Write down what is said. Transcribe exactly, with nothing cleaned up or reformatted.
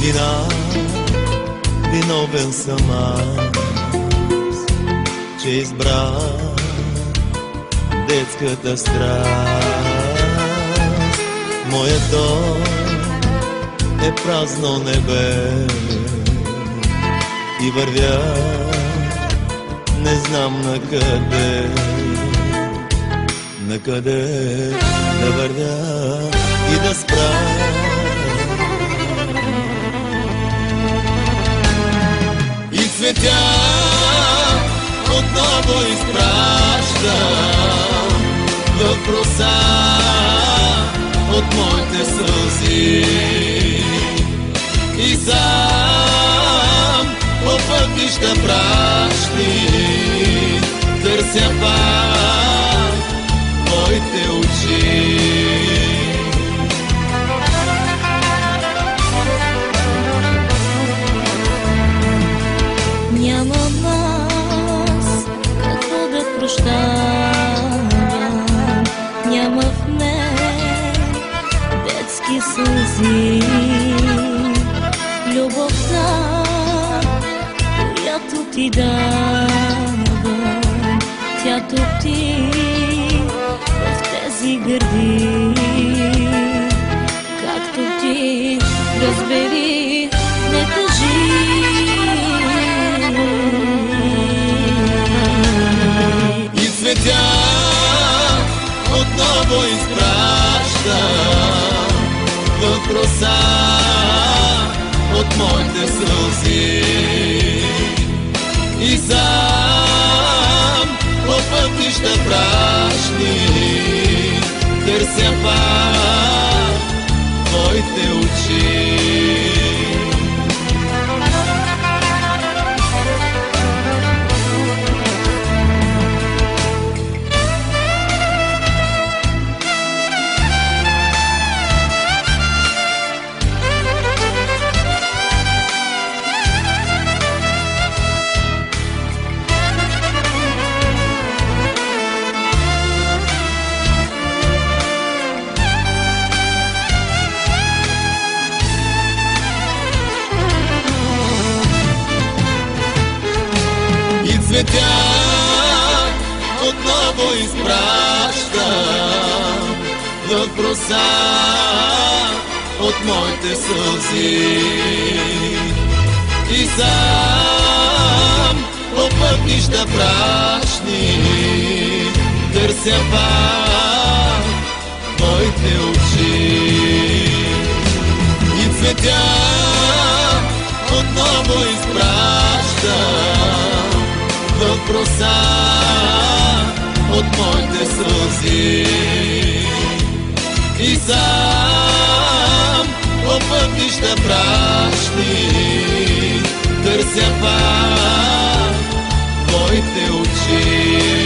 Наистина виновен съм аз, че избрах детската страст. Моят дом е празно небе и вървя не знам на къде, на къде да вървя и да спра. И цветя отново изпращам в роса от моите сълзи и сам по пътища прашни търся пак твоите очи. Нямам аз какво да прощавам, няма в мен детски сълзи. Любовта, която ти давам, тя топти в тези гърди. Както ти разбери, не тъжи. И цветя отново изпращам в роса от моите сълзи и сам по пътища прашни търся пак твоите очи. Цветя отново изпращам в роса от моите сълзи и сам по пътища прашни търся пак твоите очи. И цветя отново изпращам в роса от моите сълзи и сам по пътища прашни търся пак твоите очи.